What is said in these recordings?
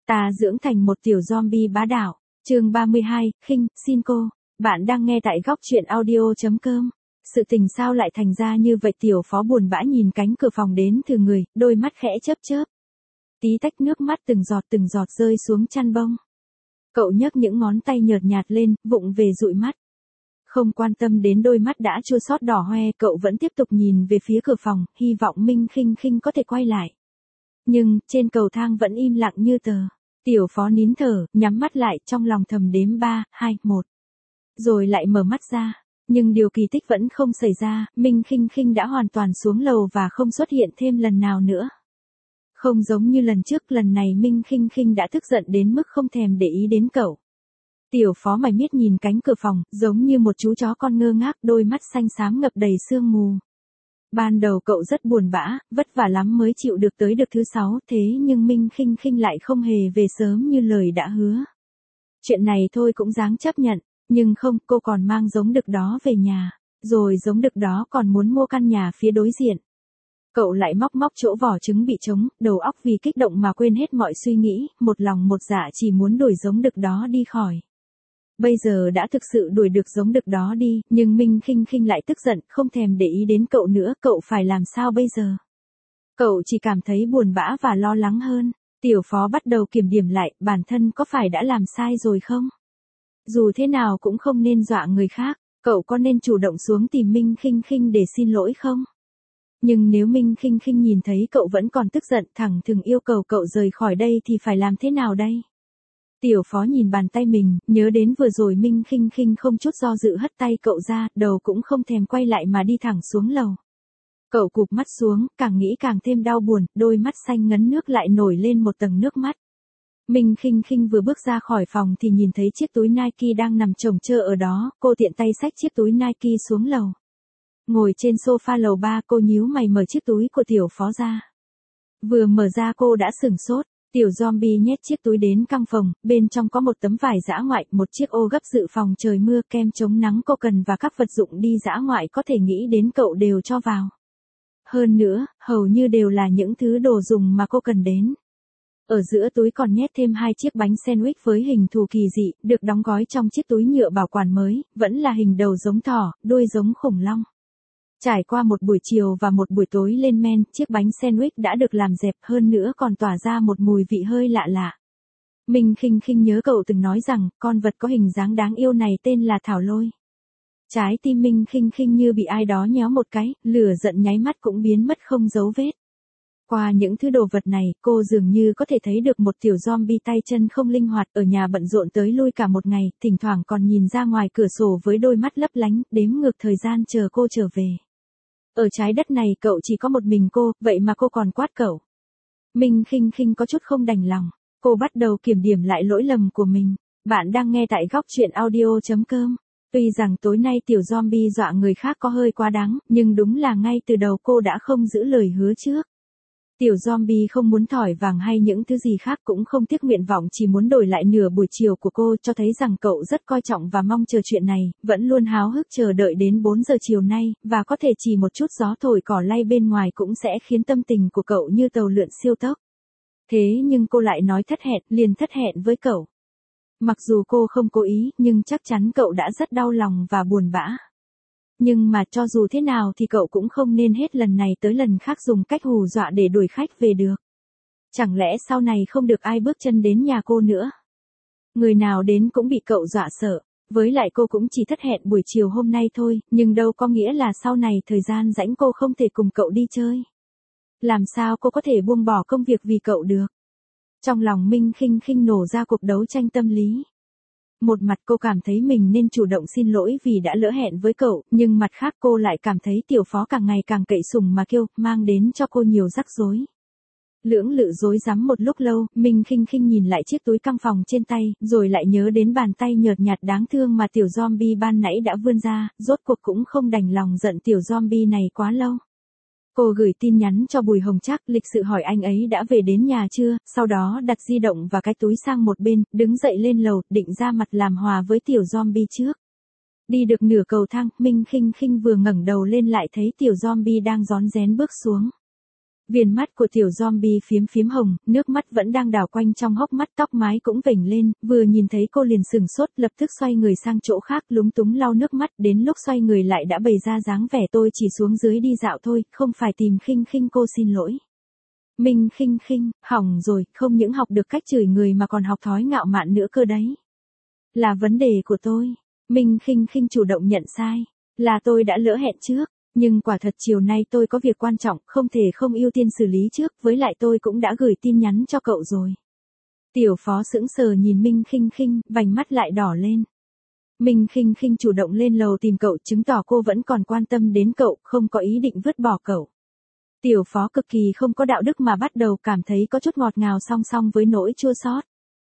Ta dưỡng thành một tiểu zombie bá đạo. Chương 32, Khinh, xin cô. Bạn đang nghe tại góc truyện audio.com. Sự tình sao lại thành ra như vậy? Tiểu Phó buồn bã nhìn cánh cửa phòng đến từ người, đôi mắt khẽ chớp chớp. Tí tách nước mắt từng giọt rơi xuống chăn bông. Cậu nhấc những ngón tay nhợt nhạt lên, vụng về dụi mắt. Không quan tâm đến đôi mắt đã chua xót đỏ hoe, cậu vẫn tiếp tục nhìn về phía cửa phòng, hy vọng Minh Khinh có thể quay lại. Nhưng, trên cầu thang vẫn im lặng như tờ. Tiểu Phó nín thở, nhắm mắt lại, trong lòng thầm đếm 3, 2, 1. Rồi lại mở mắt ra. Nhưng điều kỳ tích vẫn không xảy ra, Minh Khinh đã hoàn toàn xuống lầu và không xuất hiện thêm lần nào nữa. Không giống như lần trước, lần này Minh Khinh đã tức giận đến mức không thèm để ý đến cậu. Tiểu Phó mải miết nhìn cánh cửa phòng, giống như một chú chó con ngơ ngác, đôi mắt xanh xám ngập đầy sương mù. Ban đầu cậu rất buồn bã, vất vả lắm mới chịu được tới được thứ 6, thế nhưng Minh Khinh lại không hề về sớm như lời đã hứa. Chuyện này thôi cũng dáng chấp nhận, nhưng không, cô còn mang giống đực đó về nhà, rồi giống đực đó còn muốn mua căn nhà phía đối diện. Cậu lại móc chỗ vỏ trứng bị trống, đầu óc vì kích động mà quên hết mọi suy nghĩ, một lòng một dạ chỉ muốn đuổi giống đực đó đi khỏi. Bây giờ đã thực sự đuổi được giống đực đó đi, nhưng Minh Khinh lại tức giận, không thèm để ý đến cậu nữa, cậu phải làm sao bây giờ? Cậu chỉ cảm thấy buồn bã và lo lắng hơn. Tiểu Phó bắt đầu kiểm điểm lại, bản thân có phải đã làm sai rồi không? Dù thế nào cũng không nên dọa người khác, cậu có nên chủ động xuống tìm Minh Khinh để xin lỗi không? Nhưng nếu Minh Khinh nhìn thấy cậu vẫn còn tức giận, thẳng thừng yêu cầu cậu rời khỏi đây thì phải làm thế nào đây? Tiểu Phó nhìn bàn tay mình, nhớ đến vừa rồi Minh Khinh không chút do dự hất tay cậu ra, đầu cũng không thèm quay lại mà đi thẳng xuống lầu. Cậu cụp mắt xuống, càng nghĩ càng thêm đau buồn, đôi mắt xanh ngấn nước lại nổi lên một tầng nước mắt. Minh Khinh vừa bước ra khỏi phòng thì nhìn thấy chiếc túi Nike đang nằm chồng chơ ở đó, cô tiện tay xách chiếc túi Nike xuống lầu. Ngồi trên sofa lầu 3, cô nhíu mày mở chiếc túi của Tiểu Phó ra. Vừa mở ra cô đã sửng sốt. Tiểu zombie nhét chiếc túi đến căng phòng, bên trong có một tấm vải dã ngoại, một chiếc ô gấp dự phòng trời mưa, kem chống nắng cô cần và các vật dụng đi dã ngoại có thể nghĩ đến cậu đều cho vào. Hơn nữa, hầu như đều là những thứ đồ dùng mà cô cần đến. Ở giữa túi còn nhét thêm 2 chiếc bánh sandwich với hình thù kỳ dị, được đóng gói trong chiếc túi nhựa bảo quản mới, vẫn là hình đầu giống thỏ, đuôi giống khủng long. Trải qua một buổi chiều và một buổi tối lên men, chiếc bánh sandwich đã được làm dẹp, hơn nữa còn tỏa ra một mùi vị hơi lạ lạ. Minh Khinh nhớ cậu từng nói rằng, con vật có hình dáng đáng yêu này tên là Thảo Lôi. Trái tim Minh Khinh như bị ai đó nhéo một cái, lửa giận nháy mắt cũng biến mất không dấu vết. Qua những thứ đồ vật này, cô dường như có thể thấy được một tiểu zombie tay chân không linh hoạt, ở nhà bận rộn tới lui cả một ngày, thỉnh thoảng còn nhìn ra ngoài cửa sổ với đôi mắt lấp lánh, đếm ngược thời gian chờ cô trở về. Ở trái đất này cậu chỉ có một mình cô, vậy mà cô còn quát cậu. Minh Khinh có chút không đành lòng. Cô bắt đầu kiểm điểm lại lỗi lầm của mình. Bạn đang nghe tại góc truyện audio.com. Tuy rằng tối nay tiểu zombie dọa người khác có hơi quá đáng, nhưng đúng là ngay từ đầu cô đã không giữ lời hứa trước. Tiểu zombie không muốn thỏi vàng hay những thứ gì khác, cũng không tiếc nguyện vọng chỉ muốn đổi lại nửa buổi chiều của cô, cho thấy rằng cậu rất coi trọng và mong chờ chuyện này, vẫn luôn háo hức chờ đợi đến 4 giờ chiều nay, và có thể chỉ một chút gió thổi cỏ lay bên ngoài cũng sẽ khiến tâm tình của cậu như tàu lượn siêu tốc. Thế nhưng cô lại nói liền thất hẹn với cậu. Mặc dù cô không cố ý, nhưng chắc chắn cậu đã rất đau lòng và buồn bã. Nhưng mà cho dù thế nào thì cậu cũng không nên hết lần này tới lần khác dùng cách hù dọa để đuổi khách về được. Chẳng lẽ sau này không được ai bước chân đến nhà cô nữa? Người nào đến cũng bị cậu dọa sợ. Với lại cô cũng chỉ thất hẹn buổi chiều hôm nay thôi, nhưng đâu có nghĩa là sau này thời gian rảnh cô không thể cùng cậu đi chơi. Làm sao cô có thể buông bỏ công việc vì cậu được? Trong lòng Minh Khinh nổ ra cuộc đấu tranh tâm lý. Một mặt cô cảm thấy mình nên chủ động xin lỗi vì đã lỡ hẹn với cậu, nhưng mặt khác cô lại cảm thấy Tiểu Phó càng ngày càng cậy sùng mà kêu, mang đến cho cô nhiều rắc rối. Lưỡng lự rối rắm một lúc lâu, Minh Khinh nhìn lại chiếc túi căng phòng trên tay, rồi lại nhớ đến bàn tay nhợt nhạt đáng thương mà tiểu zombie ban nãy đã vươn ra, rốt cuộc cũng không đành lòng giận tiểu zombie này quá lâu. Cô gửi tin nhắn cho Bùi Hồng Trác, lịch sự hỏi anh ấy đã về đến nhà chưa, sau đó đặt di động và cái túi sang một bên, đứng dậy lên lầu, định ra mặt làm hòa với tiểu zombie trước. Đi được nửa cầu thang, Minh Khinh vừa ngẩng đầu lên lại thấy tiểu zombie đang rón rén bước xuống. Viền mắt của tiểu zombie phiếm phiếm hồng, nước mắt vẫn đang đảo quanh trong hốc mắt, tóc mái cũng vểnh lên, vừa nhìn thấy cô liền sừng sốt, lập tức xoay người sang chỗ khác, lúng túng lau nước mắt, đến lúc xoay người lại đã bày ra dáng vẻ tôi chỉ xuống dưới đi dạo thôi, không phải tìm Khinh Khinh, cô xin lỗi. Minh Khinh Khinh, hỏng rồi, không những học được cách chửi người mà còn học thói ngạo mạn nữa cơ đấy. Là vấn đề của tôi. Minh Khinh Khinh chủ động nhận sai. Là tôi đã lỡ hẹn trước. Nhưng quả thật chiều nay tôi có việc quan trọng, không thể không ưu tiên xử lý trước, với lại tôi cũng đã gửi tin nhắn cho cậu rồi. Tiểu phó sững sờ nhìn Minh Khinh Khinh, vành mắt lại đỏ lên. Minh Khinh Khinh chủ động lên lầu tìm cậu, chứng tỏ cô vẫn còn quan tâm đến cậu, không có ý định vứt bỏ cậu. Tiểu phó cực kỳ không có đạo đức mà bắt đầu cảm thấy có chút ngọt ngào song song với nỗi chua xót.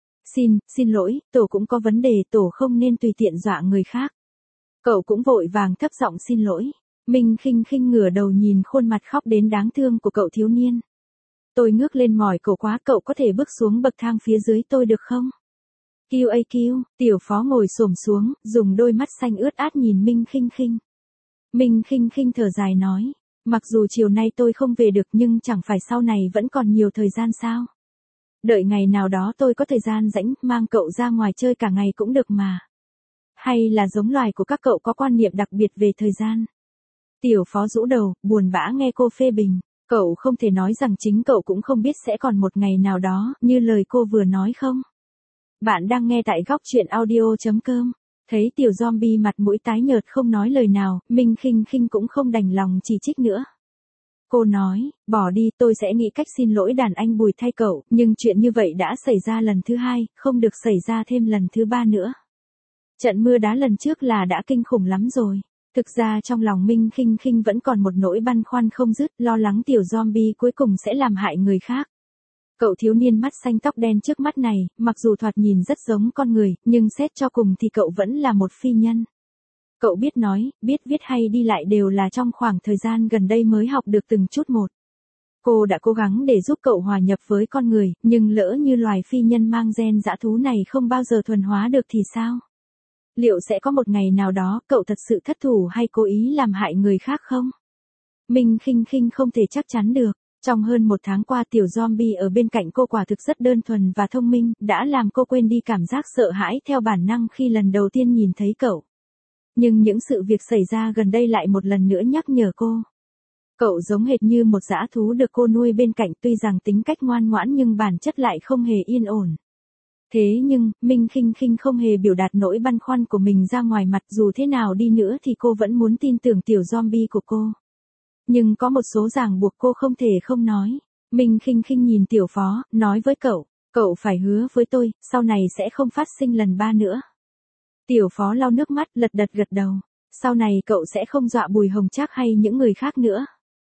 Xin lỗi, tổ cũng có vấn đề, tổ không nên tùy tiện dọa người khác. Cậu cũng vội vàng thấp giọng xin lỗi. Minh Khinh Khinh ngửa đầu nhìn khuôn mặt khóc đến đáng thương của cậu thiếu niên. Tôi ngước lên mỏi cổ quá, cậu có thể bước xuống bậc thang phía dưới tôi được không? QAQ, tiểu phó ngồi xổm xuống, dùng đôi mắt xanh ướt át nhìn Minh Khinh Khinh. Minh Khinh Khinh thở dài nói, mặc dù chiều nay tôi không về được nhưng chẳng phải sau này vẫn còn nhiều thời gian sao? Đợi ngày nào đó tôi có thời gian rảnh, mang cậu ra ngoài chơi cả ngày cũng được mà. Hay là giống loài của các cậu có quan niệm đặc biệt về thời gian? Tiểu phó rũ đầu, buồn bã nghe cô phê bình. Cậu không thể nói rằng chính cậu cũng không biết sẽ còn một ngày nào đó, như lời cô vừa nói không? Bạn đang nghe tại góc truyện audio.com. Thấy tiểu zombie mặt mũi tái nhợt không nói lời nào, Minh Khinh Khinh cũng không đành lòng chỉ trích nữa. Cô nói, bỏ đi, tôi sẽ nghĩ cách xin lỗi đàn anh Bùi thay cậu, nhưng chuyện như vậy đã xảy ra lần thứ hai, không được xảy ra thêm lần thứ ba nữa. Trận mưa đá lần trước là đã kinh khủng lắm rồi. Thực ra trong lòng Minh Khinh Khinh vẫn còn một nỗi băn khoăn không dứt, lo lắng tiểu zombie cuối cùng sẽ làm hại người khác. Cậu thiếu niên mắt xanh tóc đen trước mắt này, mặc dù thoạt nhìn rất giống con người, nhưng xét cho cùng thì cậu vẫn là một phi nhân. Cậu biết nói, biết viết hay đi lại đều là trong khoảng thời gian gần đây mới học được từng chút một. Cô đã cố gắng để giúp cậu hòa nhập với con người, nhưng lỡ như loài phi nhân mang gen dã thú này không bao giờ thuần hóa được thì sao? Liệu sẽ có một ngày nào đó cậu thật sự thất thủ hay cố ý làm hại người khác không? Minh Khinh Khinh không thể chắc chắn được. Trong hơn một tháng qua tiểu zombie ở bên cạnh cô quả thực rất đơn thuần và thông minh, đã làm cô quên đi cảm giác sợ hãi theo bản năng khi lần đầu tiên nhìn thấy cậu. Nhưng những sự việc xảy ra gần đây lại một lần nữa nhắc nhở cô. Cậu giống hệt như một dã thú được cô nuôi bên cạnh, tuy rằng tính cách ngoan ngoãn nhưng bản chất lại không hề yên ổn. Thế nhưng, Minh Khinh Khinh không hề biểu đạt nỗi băn khoăn của mình ra ngoài mặt, dù thế nào đi nữa thì cô vẫn muốn tin tưởng tiểu zombie của cô. Nhưng có một số ràng buộc cô không thể không nói. Minh Khinh Khinh nhìn tiểu phó, nói với cậu phải hứa với tôi, sau này sẽ không phát sinh lần ba nữa. Tiểu phó lau nước mắt, lật đật gật đầu. Sau này cậu sẽ không dọa Bùi Hồng Trác hay những người khác nữa.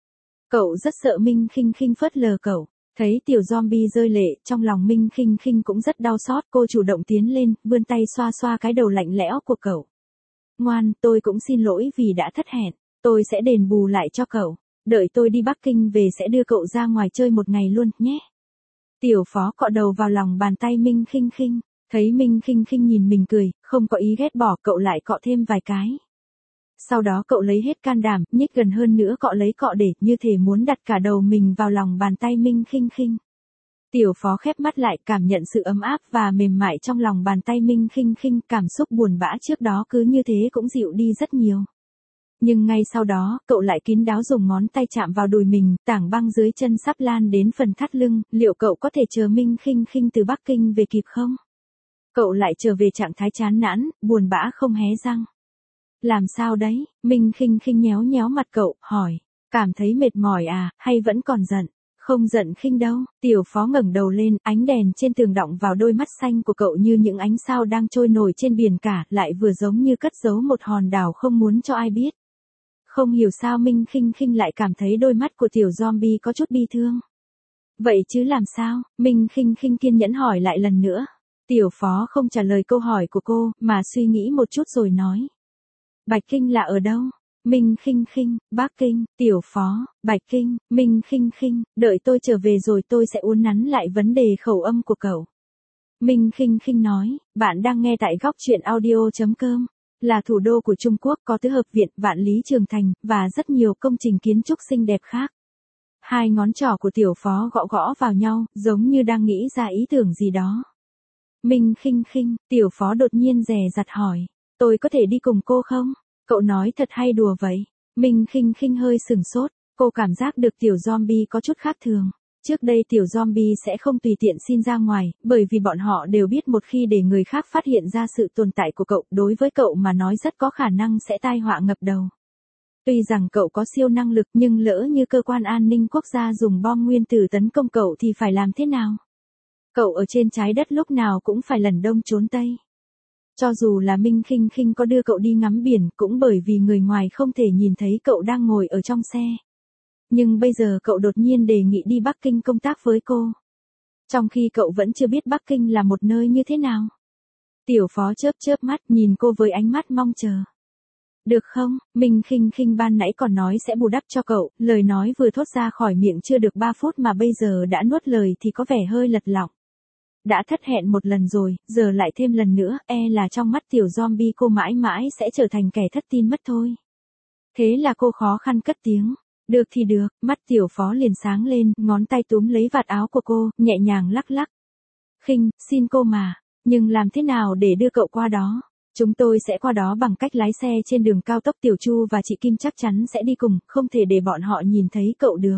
Cậu rất sợ Minh Khinh Khinh phớt lờ cậu. Thấy tiểu zombie rơi lệ, trong lòng Minh Khinh Khinh cũng rất đau xót, cô chủ động tiến lên, vươn tay xoa xoa cái đầu lạnh lẽo của cậu. Ngoan, tôi cũng xin lỗi vì đã thất hẹn, tôi sẽ đền bù lại cho cậu, đợi tôi đi Bắc Kinh về sẽ đưa cậu ra ngoài chơi một ngày luôn, nhé. Tiểu phó cọ đầu vào lòng bàn tay Minh Khinh Khinh, thấy Minh Khinh Khinh nhìn mình cười, không có ý ghét bỏ, cậu lại cọ thêm vài cái. Sau đó cậu lấy hết can đảm, nhích gần hơn nữa cọ lấy cọ để, như thể muốn đặt cả đầu mình vào lòng bàn tay Minh Khinh Khinh. Tiểu phó khép mắt lại, cảm nhận sự ấm áp và mềm mại trong lòng bàn tay Minh Khinh Khinh, cảm xúc buồn bã trước đó cứ như thế cũng dịu đi rất nhiều. Nhưng ngay sau đó, cậu lại kín đáo dùng ngón tay chạm vào đùi mình, tảng băng dưới chân sắp lan đến phần thắt lưng, liệu cậu có thể chờ Minh Khinh Khinh từ Bắc Kinh về kịp không? Cậu lại trở về trạng thái chán nản, buồn bã không hé răng. Làm sao đấy? Minh Khinh Khinh nhéo nhéo mặt cậu, hỏi. Cảm thấy mệt mỏi à, hay vẫn còn giận? Không giận Khinh đâu. Tiểu phó ngẩng đầu lên, ánh đèn trên tường đọng vào đôi mắt xanh của cậu như những ánh sao đang trôi nổi trên biển cả, lại vừa giống như cất giấu một hòn đảo không muốn cho ai biết. Không hiểu sao Minh Khinh Khinh lại cảm thấy đôi mắt của tiểu zombie có chút bi thương. Vậy chứ làm sao? Minh Khinh Khinh kiên nhẫn hỏi lại lần nữa. Tiểu phó không trả lời câu hỏi của cô, mà suy nghĩ một chút rồi nói. Bạch Kinh là ở đâu? Minh Khinh Khinh, Bắc Kinh, tiểu phó, Bạch Kinh, Minh Khinh Khinh, đợi tôi trở về rồi tôi sẽ uốn nắn lại vấn đề khẩu âm của cậu. Minh Khinh Khinh nói, bạn đang nghe tại góc truyện audio.com, là thủ đô của Trung Quốc, có tứ hợp viện, vạn lý trường thành, và rất nhiều công trình kiến trúc xinh đẹp khác. Hai ngón trỏ của tiểu phó gõ gõ vào nhau, giống như đang nghĩ ra ý tưởng gì đó. Minh Khinh Khinh, tiểu phó đột nhiên dè dặt hỏi. Tôi có thể đi cùng cô không? Cậu nói thật hay đùa vậy? Minh Khinh Khinh hơi sửng sốt, cô cảm giác được tiểu zombie có chút khác thường. Trước đây tiểu zombie sẽ không tùy tiện xin ra ngoài, bởi vì bọn họ đều biết một khi để người khác phát hiện ra sự tồn tại của cậu, đối với cậu mà nói rất có khả năng sẽ tai họa ngập đầu. Tuy rằng cậu có siêu năng lực nhưng lỡ như cơ quan an ninh quốc gia dùng bom nguyên tử tấn công cậu thì phải làm thế nào? Cậu ở trên trái đất lúc nào cũng phải lẩn đông trốn tây. Cho dù là Minh Khinh Khinh có đưa cậu đi ngắm biển cũng bởi vì người ngoài không thể nhìn thấy cậu đang ngồi ở trong xe. Nhưng bây giờ cậu đột nhiên đề nghị đi Bắc Kinh công tác với cô. Trong khi cậu vẫn chưa biết Bắc Kinh là một nơi như thế nào. Tiểu phó chớp chớp mắt nhìn cô với ánh mắt mong chờ. Được không, Minh Khinh Khinh ban nãy còn nói sẽ bù đắp cho cậu, lời nói vừa thốt ra khỏi miệng chưa được 3 phút mà bây giờ đã nuốt lời thì có vẻ hơi lật lọng. Đã thất hẹn một lần rồi, giờ lại thêm lần nữa, là trong mắt tiểu zombie cô mãi mãi sẽ trở thành kẻ thất tin mất thôi. Thế là cô khó khăn cất tiếng. Được thì được, mắt tiểu phó liền sáng lên, ngón tay túm lấy vạt áo của cô, nhẹ nhàng lắc lắc. Khinh, xin cô mà, nhưng làm thế nào để đưa cậu qua đó? Chúng tôi sẽ qua đó bằng cách lái xe trên đường cao tốc. Tiểu Chu và chị Kim chắc chắn sẽ đi cùng, không thể để bọn họ nhìn thấy cậu được.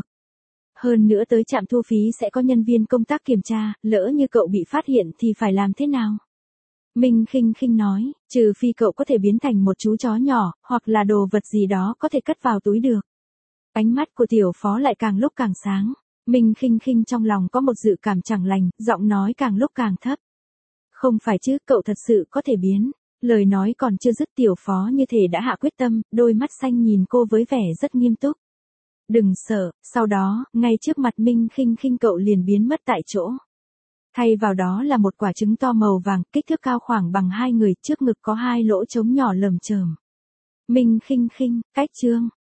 Hơn nữa tới trạm thu phí sẽ có nhân viên công tác kiểm tra, lỡ như cậu bị phát hiện thì phải làm thế nào? Minh Khinh Khinh nói, trừ phi cậu có thể biến thành một chú chó nhỏ, hoặc là đồ vật gì đó có thể cất vào túi được. Ánh mắt của tiểu phó lại càng lúc càng sáng. Minh Khinh Khinh trong lòng có một dự cảm chẳng lành, giọng nói càng lúc càng thấp. Không phải chứ, cậu thật sự có thể biến. Lời nói còn chưa dứt tiểu phó như thể đã hạ quyết tâm, đôi mắt xanh nhìn cô với vẻ rất nghiêm túc. Đừng sợ, sau đó, ngay trước mặt Minh Khinh Khinh cậu liền biến mất tại chỗ. Thay vào đó là một quả trứng to màu vàng, kích thước cao khoảng bằng 2 người, trước ngực có 2 lỗ trống nhỏ lởm chởm. Minh Khinh Khinh, cách chương.